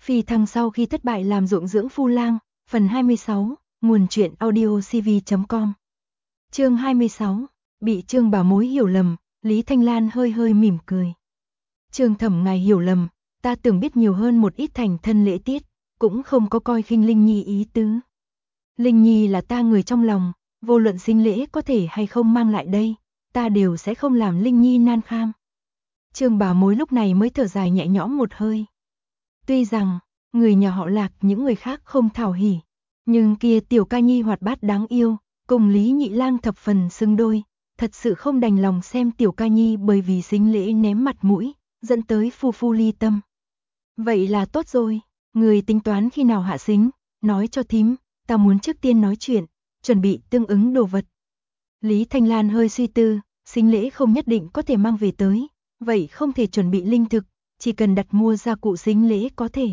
Phi thăng sau khi thất bại làm ruộng dưỡng phu lang, phần 26, nguồn truyện audiocv.com. Chương 26, bị Trương Bảo Mối hiểu lầm, Lý Thanh Lan hơi hơi mỉm cười. Trương Thẩm ngài hiểu lầm, ta tưởng biết nhiều hơn một ít thành thân lễ tiết, cũng không có coi khinh Linh Nhi ý tứ. Linh Nhi là ta người trong lòng, vô luận sinh lễ có thể hay không mang lại đây, ta đều sẽ không làm Linh Nhi nan kham. Trương Bảo Mối lúc này mới thở dài nhẹ nhõm một hơi. Tuy rằng, người nhà họ Lạc những người khác không thảo hỉ, nhưng kia tiểu ca nhi hoạt bát đáng yêu, cùng Lý Nhị Lang thập phần xứng đôi, thật sự không đành lòng xem tiểu ca nhi bởi vì sính lễ ném mặt mũi, dẫn tới phu phu ly tâm. Vậy là tốt rồi, người tính toán khi nào hạ sính, nói cho thím, ta muốn trước tiên nói chuyện, chuẩn bị tương ứng đồ vật. Lý Thanh Lan hơi suy tư, sính lễ không nhất định có thể mang về tới, vậy không thể chuẩn bị linh thực, chỉ cần đặt mua gia cụ sính lễ có thể.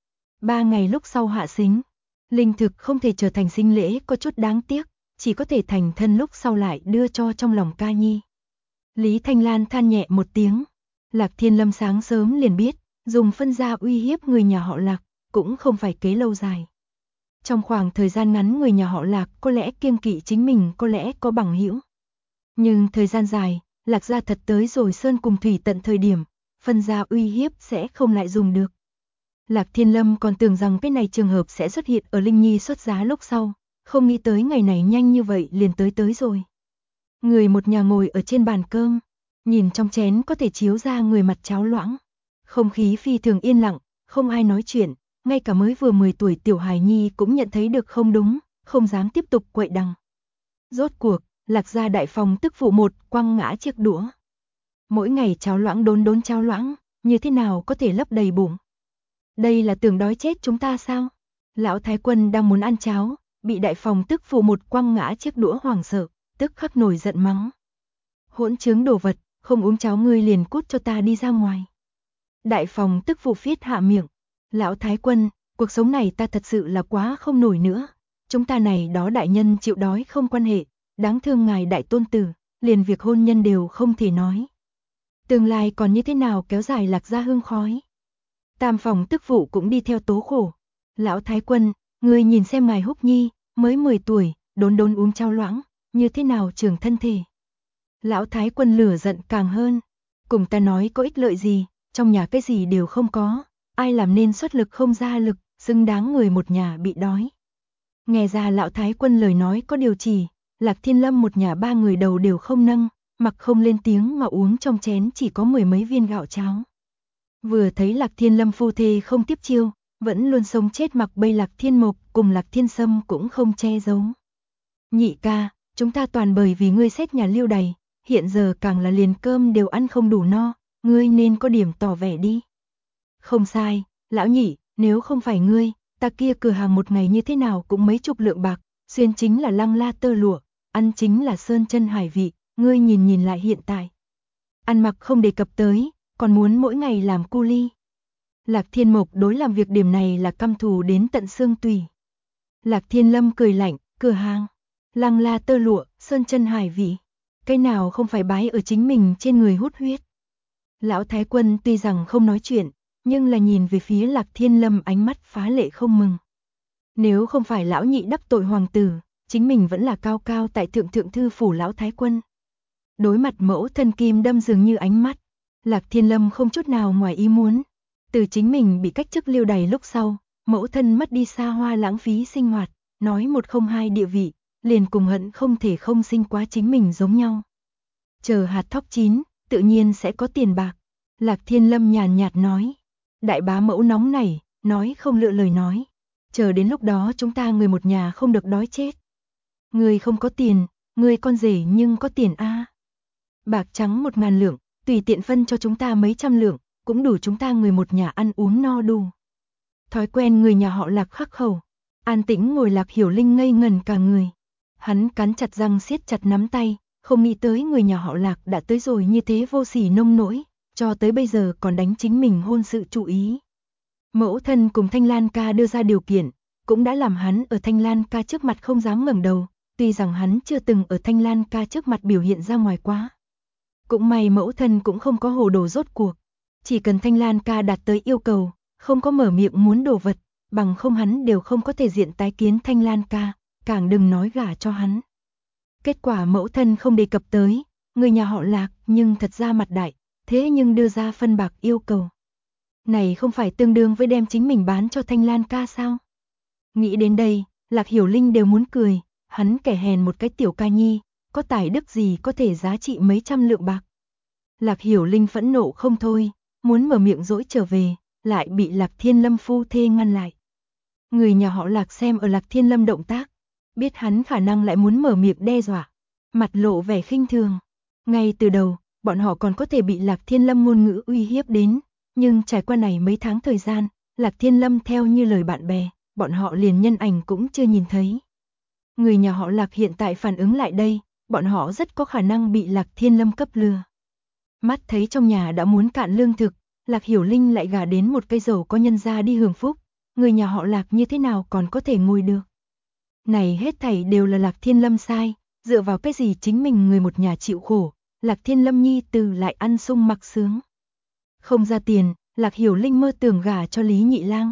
3 ngày lúc sau hạ sính, linh thực không thể trở thành sính lễ có chút đáng tiếc, chỉ có thể thành thân lúc sau lại đưa cho trong lòng ca nhi. Lý Thanh Lan than nhẹ một tiếng, Lạc Thiên Lâm sáng sớm liền biết, dùng phân gia uy hiếp người nhà họ Lạc, cũng không phải kế lâu dài. Trong khoảng thời gian ngắn người nhà họ Lạc có lẽ kiêng kỵ chính mình có lẽ có bằng hữu. Nhưng thời gian dài, Lạc gia thật tới rồi sơn cùng thủy tận thời điểm, phân gia uy hiếp sẽ không lại dùng được. Lạc Thiên Lâm còn tưởng rằng cái này trường hợp sẽ xuất hiện ở Linh Nhi xuất giá lúc sau, không nghĩ tới ngày này nhanh như vậy liền tới rồi. Người một nhà ngồi ở trên bàn cơm, nhìn trong chén có thể chiếu ra người mặt cháo loãng. Không khí phi thường yên lặng, không ai nói chuyện, ngay cả mới vừa 10 tuổi tiểu hài nhi cũng nhận thấy được không đúng, không dám tiếp tục quậy đằng. Rốt cuộc, Lạc gia đại phòng tức phụ một quăng ngã chiếc đũa. Mỗi ngày cháo loãng đốn cháo loãng, như thế nào có thể lấp đầy bụng? Đây là tưởng đói chết chúng ta sao? Lão Thái Quân đang muốn ăn cháo, bị đại phòng tức phụ một quăng ngã chiếc đũa hoảng sợ, tức khắc nổi giận mắng. Hỗn trướng đồ vật, không uống cháo ngươi liền cút cho ta đi ra ngoài. Đại phòng tức phụ phiết hạ miệng. Lão Thái Quân, cuộc sống này ta thật sự là quá không nổi nữa. Chúng ta này đó đại nhân chịu đói không quan hệ, đáng thương ngài đại tôn tử, liền việc hôn nhân đều không thể nói. Tương lai còn như thế nào kéo dài Lạc gia hương khói. Tam phòng tức phụ cũng đi theo tố khổ. Lão Thái Quân, ngươi nhìn xem ngài Húc Nhi, mới 10 tuổi, đốn uống cháo loãng, như thế nào trưởng thân thể. Lão Thái Quân lửa giận càng hơn. Cùng ta nói có ích lợi gì, trong nhà cái gì đều không có, ai làm nên xuất lực không ra lực, xứng đáng người một nhà bị đói. Nghe ra Lão Thái Quân lời nói có điều chỉ, Lạc Thiên Lâm một nhà 3 người đầu đều không nâng, mặc không lên tiếng mà uống trong chén chỉ có 10 mấy viên gạo cháo. Vừa thấy Lạc Thiên Lâm phu thê không tiếp chiêu, vẫn luôn sống chết mặc bây Lạc Thiên Mộc cùng Lạc Thiên Sâm cũng không che giấu. Nhị ca, chúng ta toàn bởi vì ngươi xét nhà Liêu đầy, hiện giờ càng là liền cơm đều ăn không đủ no, ngươi nên có điểm tỏ vẻ đi. Không sai, lão nhị, nếu không phải ngươi, ta kia cửa hàng một ngày như thế nào cũng mấy chục lượng bạc, xuyên chính là lăng la tơ lụa, ăn chính là sơn chân hải vị, ngươi nhìn lại hiện tại. Ăn mặc không đề cập tới, còn muốn mỗi ngày làm cu ly. Lạc Thiên Mộc đối làm việc điểm này là căm thù đến tận xương tủy. Lạc Thiên Lâm cười lạnh, cửa hàng, lăng la tơ lụa, sơn chân hải vị, cái nào không phải bái ở chính mình trên người hút huyết. Lão Thái Quân tuy rằng không nói chuyện, nhưng là nhìn về phía Lạc Thiên Lâm ánh mắt phá lệ không mừng. Nếu không phải lão nhị đắc tội hoàng tử, chính mình vẫn là cao cao tại thượng thư phủ Lão Thái Quân. Đối mặt mẫu thân kim đâm dường như ánh mắt, Lạc Thiên Lâm không chút nào ngoài ý muốn. Từ chính mình bị cách chức Liêu đày lúc sau, mẫu thân mất đi xa hoa lãng phí sinh hoạt, nói một không hai địa vị, liền cùng hận không thể không sinh quá chính mình giống nhau. Chờ hạt thóc chín, tự nhiên sẽ có tiền bạc. Lạc Thiên Lâm nhàn nhạt nói. Đại bá mẫu nóng nảy, nói không lựa lời nói. Chờ đến lúc đó chúng ta người một nhà không được đói chết. Người không có tiền, người con rể nhưng có tiền a. Bạc trắng 1000 lượng, tùy tiện phân cho chúng ta mấy trăm lượng, cũng đủ chúng ta người một nhà ăn uống no đủ. Thói quen người nhà họ Lạc khắc khẩu, an tĩnh ngồi Lạc Hiểu Linh ngây ngần cả người. Hắn cắn chặt răng siết chặt nắm tay, không nghĩ tới người nhà họ Lạc đã tới rồi như thế vô sỉ nông nỗi, cho tới bây giờ còn đánh chính mình hôn sự chủ ý. Mẫu thân cùng Thanh Lan ca đưa ra điều kiện, cũng đã làm hắn ở Thanh Lan ca trước mặt không dám ngẩng đầu, tuy rằng hắn chưa từng ở Thanh Lan ca trước mặt biểu hiện ra ngoài quá. Cũng may mẫu thân cũng không có hồ đồ rốt cuộc, chỉ cần Thanh Lan ca đạt tới yêu cầu, không có mở miệng muốn đồ vật, bằng không hắn đều không có thể diện tái kiến Thanh Lan ca, càng đừng nói gả cho hắn. Kết quả mẫu thân không đề cập tới, người nhà họ Lạc nhưng thật ra mặt đại, thế nhưng đưa ra phân bạc yêu cầu. Này không phải tương đương với đem chính mình bán cho Thanh Lan ca sao? Nghĩ đến đây, Lạc Hiểu Linh đều muốn cười, hắn kẻ hèn một cái tiểu ca nhi, có tài đức gì có thể giá trị mấy trăm lượng bạc. Lạc Hiểu Linh phẫn nộ không thôi, muốn mở miệng dỗi trở về, lại bị Lạc Thiên Lâm phu thê ngăn lại. Người nhà họ Lạc xem ở Lạc Thiên Lâm động tác, biết hắn khả năng lại muốn mở miệng đe dọa, mặt lộ vẻ khinh thường. Ngay từ đầu, bọn họ còn có thể bị Lạc Thiên Lâm ngôn ngữ uy hiếp đến, nhưng trải qua này mấy tháng thời gian, Lạc Thiên Lâm theo như lời bạn bè, bọn họ liền nhân ảnh cũng chưa nhìn thấy. Người nhà họ Lạc hiện tại phản ứng lại đây, bọn họ rất có khả năng bị Lạc Thiên Lâm cấp lừa. Mắt thấy trong nhà đã muốn cạn lương thực, Lạc Hiểu Linh lại gả đến một cây giàu có nhân gia đi hưởng phúc, người nhà họ Lạc như thế nào còn có thể ngồi được. Này hết thảy đều là Lạc Thiên Lâm sai, dựa vào cái gì chính mình người một nhà chịu khổ, Lạc Thiên Lâm nhi từ lại ăn sung mặc sướng. Không ra tiền, Lạc Hiểu Linh mơ tưởng gả cho Lý Nhị Lang.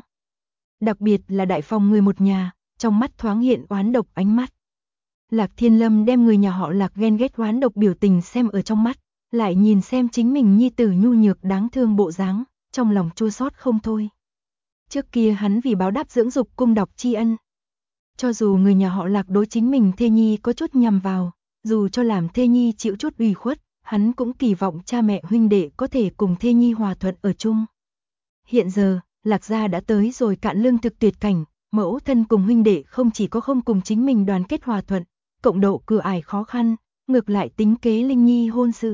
Đặc biệt là đại phòng người một nhà, trong mắt thoáng hiện oán độc ánh mắt. Lạc Thiên Lâm đem người nhà họ Lạc ghen ghét oán độc biểu tình xem ở trong mắt, lại nhìn xem chính mình nhi tử nhu nhược đáng thương bộ dáng, trong lòng chua xót không thôi. Trước kia hắn vì báo đáp dưỡng dục cung đọc tri ân. Cho dù người nhà họ Lạc đối chính mình thê nhi có chút nhằm vào, dù cho làm thê nhi chịu chút ủy khuất, hắn cũng kỳ vọng cha mẹ huynh đệ có thể cùng thê nhi hòa thuận ở chung. Hiện giờ, Lạc gia đã tới rồi cạn lương thực tuyệt cảnh, mẫu thân cùng huynh đệ không chỉ có không cùng chính mình đoàn kết hòa thuận, cộng độ cửa ải khó khăn, ngược lại tính kế Linh Nhi hôn sự.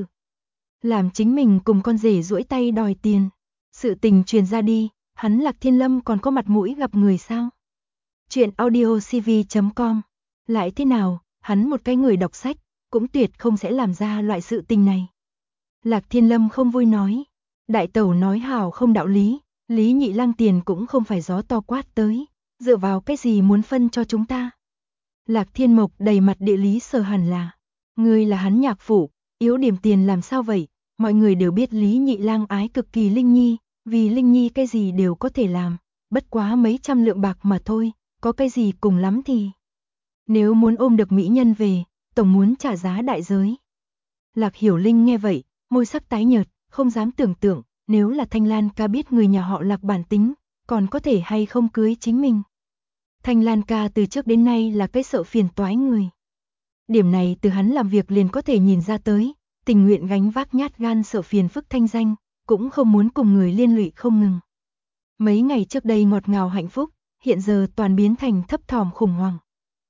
Làm chính mình cùng con rể duỗi tay đòi tiền. Sự tình truyền ra đi, hắn Lạc Thiên Lâm còn có mặt mũi gặp người sao? Chuyện audiocv.com. Lại thế nào, hắn một cái người đọc sách, cũng tuyệt không sẽ làm ra loại sự tình này. Lạc Thiên Lâm không vui nói. Đại tẩu nói hảo không đạo lý, Lý Nhị Lang tiền cũng không phải gió to quát tới, dựa vào cái gì muốn phân cho chúng ta. Lạc Thiên Mộc đầy mặt địa lý sở hẳn là, ngươi là hắn nhạc phụ, yếu điểm tiền làm sao vậy, mọi người đều biết Lý Nhị Lang ái cực kỳ Linh Nhi, vì Linh Nhi cái gì đều có thể làm, bất quá mấy trăm lượng bạc mà thôi, có cái gì cùng lắm thì. Nếu muốn ôm được mỹ nhân về, tổng muốn trả giá đại giới. Lạc Hiểu Linh nghe vậy, môi sắc tái nhợt, không dám tưởng tượng, nếu là Thanh Lan ca biết người nhà họ Lạc bản tính, còn có thể hay không cưới chính mình. Thanh Lan ca từ trước đến nay là cái sợ phiền toái người. Điểm này từ hắn làm việc liền có thể nhìn ra tới, tình nguyện gánh vác nhát gan sợ phiền phức thanh danh, cũng không muốn cùng người liên lụy không ngừng. Mấy ngày trước đây ngọt ngào hạnh phúc, hiện giờ toàn biến thành thấp thỏm khủng hoảng.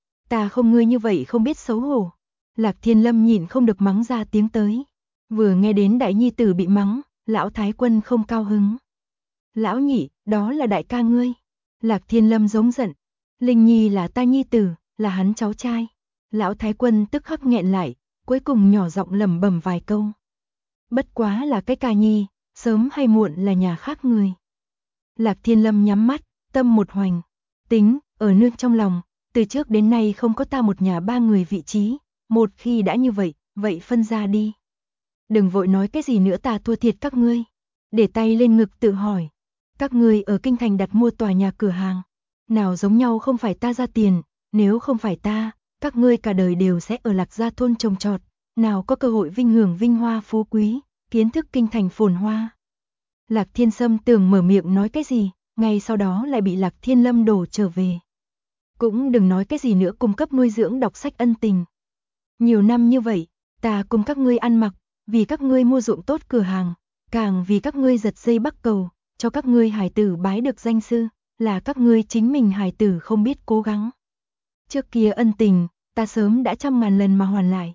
Ta không ngươi như vậy không biết xấu hổ. Lạc Thiên Lâm nhịn không được mắng ra tiếng tới. Vừa nghe đến đại nhi tử bị mắng, lão thái quân không cao hứng. Lão nhị, đó là đại ca ngươi. Lạc Thiên Lâm giống giận. Linh Nhi là ta nhi tử, là hắn cháu trai. Lão thái quân tức khắc nghẹn lại, cuối cùng nhỏ giọng lẩm bẩm vài câu. Bất quá là cái ca nhi, sớm hay muộn là nhà khác người. Lạc Thiên Lâm nhắm mắt, tâm một hoành. Tính, ở nương trong lòng, từ trước đến nay không có ta một nhà ba người vị trí, một khi đã như vậy, vậy phân ra đi. Đừng vội nói cái gì nữa ta thua thiệt các ngươi. Để tay lên ngực tự hỏi. Các ngươi ở kinh thành đặt mua tòa nhà cửa hàng. Nào giống nhau không phải ta ra tiền, nếu không phải ta, các ngươi cả đời đều sẽ ở Lạc Gia thôn trồng trọt, nào có cơ hội vinh hưởng vinh hoa phú quý, kiến thức kinh thành phồn hoa. Lạc Thiên Sâm tưởng mở miệng nói cái gì, ngay sau đó lại bị Lạc Thiên Lâm đổ trở về. Cũng đừng nói cái gì nữa cung cấp nuôi dưỡng đọc sách ân tình. Nhiều năm như vậy, ta cùng các ngươi ăn mặc, vì các ngươi mua ruộng tốt cửa hàng, càng vì các ngươi giật dây bắc cầu, cho các ngươi hài tử bái được danh sư, là các ngươi chính mình hài tử không biết cố gắng. Trước kia ân tình, ta sớm đã trăm ngàn lần mà hoàn lại.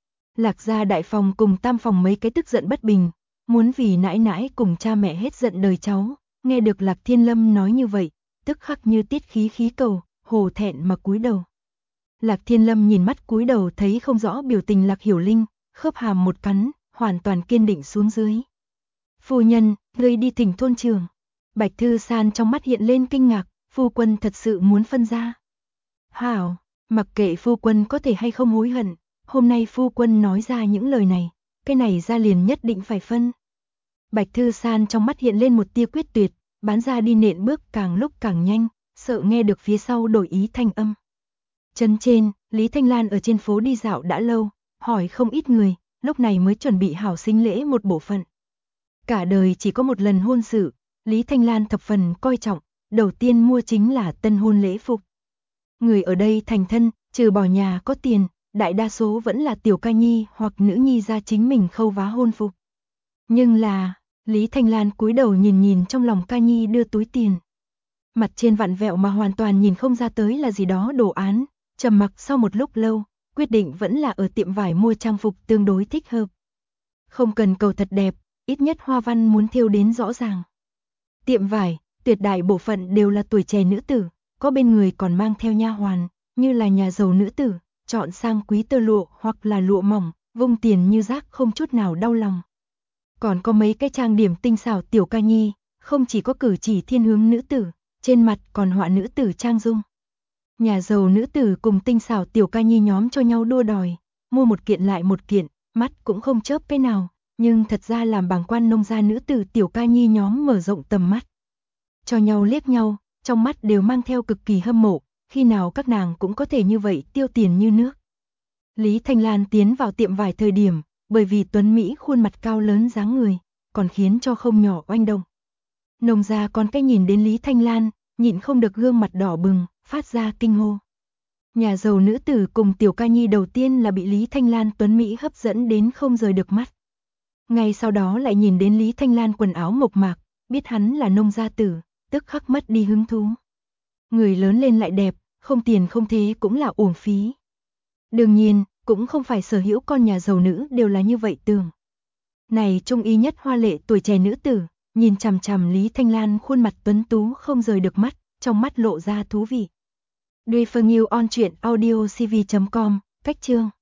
Lạc Gia đại phòng cùng tam phòng mấy cái tức giận bất bình, muốn vì nãi nãi cùng cha mẹ hết giận đời cháu, nghe được Lạc Thiên Lâm nói như vậy, tức khắc như tiết khí cầu, hổ thẹn mà cúi đầu. Lạc Thiên Lâm nhìn mắt cúi đầu thấy không rõ biểu tình Lạc Hiểu Linh, khớp hàm một cắn, hoàn toàn kiên định xuống dưới. Phu nhân, ngươi đi thỉnh thôn trưởng. Bạch Thư San trong mắt hiện lên kinh ngạc, phu quân thật sự muốn phân ra. Hảo, mặc kệ phu quân có thể hay không hối hận, hôm nay phu quân nói ra những lời này, cái này ra liền nhất định phải phân. Bạch Thư San trong mắt hiện lên một tia quyết tuyệt, bán ra đi nện bước càng lúc càng nhanh, sợ nghe được phía sau đổi ý thanh âm. Trấn trên, Lý Thanh Lan ở trên phố đi dạo đã lâu, hỏi không ít người, lúc này mới chuẩn bị hảo sinh lễ một bộ phận. Cả đời chỉ có một lần hôn sự, Lý Thanh Lan thập phần coi trọng, đầu tiên mua chính là tân hôn lễ phục. Người ở đây thành thân, trừ bỏ nhà có tiền, đại đa số vẫn là tiểu ca nhi hoặc nữ nhi ra chính mình khâu vá hôn phục. Nhưng là, Lý Thanh Lan cúi đầu nhìn nhìn trong lòng ca nhi đưa túi tiền. Mặt trên vặn vẹo mà hoàn toàn nhìn không ra tới là gì đó đồ án, trầm mặc sau một lúc lâu, quyết định vẫn là ở tiệm vải mua trang phục tương đối thích hợp. Không cần cầu thật đẹp, ít nhất hoa văn muốn thêu đến rõ ràng. Tiệm vải, tuyệt đại bộ phận đều là tuổi trẻ nữ tử, có bên người còn mang theo nha hoàn, như là nhà giàu nữ tử, chọn sang quý tơ lụa hoặc là lụa mỏng, vung tiền như rác không chút nào đau lòng. Còn có mấy cái trang điểm tinh xảo tiểu ca nhi, không chỉ có cử chỉ thiên hướng nữ tử, trên mặt còn họa nữ tử trang dung. Nhà giàu nữ tử cùng tinh xảo tiểu ca nhi nhóm cho nhau đua đòi, mua một kiện lại một kiện, mắt cũng không chớp cái nào, nhưng thật ra làm bàng quan nông gia nữ tử tiểu ca nhi nhóm mở rộng tầm mắt. Cho nhau liếc nhau, trong mắt đều mang theo cực kỳ hâm mộ, khi nào các nàng cũng có thể như vậy tiêu tiền như nước. Lý Thanh Lan tiến vào tiệm vải thời điểm, bởi vì tuấn Mỹ khuôn mặt cao lớn dáng người, còn khiến cho không nhỏ oanh động. Nông gia con cái nhìn đến Lý Thanh Lan, nhịn không được gương mặt đỏ bừng, phát ra kinh hô. Nhà giàu nữ tử cùng tiểu ca nhi đầu tiên là bị Lý Thanh Lan tuấn Mỹ hấp dẫn đến không rời được mắt. Ngay sau đó lại nhìn đến Lý Thanh Lan quần áo mộc mạc, biết hắn là nông gia tử, tức khắc mất đi hứng thú. Người lớn lên lại đẹp, không tiền không thế cũng là uổng phí. Đương nhiên, cũng không phải sở hữu con nhà giàu nữ đều là như vậy tưởng. Này trung y nhất hoa lệ tuổi trẻ nữ tử, nhìn chằm chằm Lý Thanh Lan khuôn mặt tuấn tú không rời được mắt, trong mắt lộ ra thú vị. Duy Phương Yêu on truyện audiocv.com, cách chương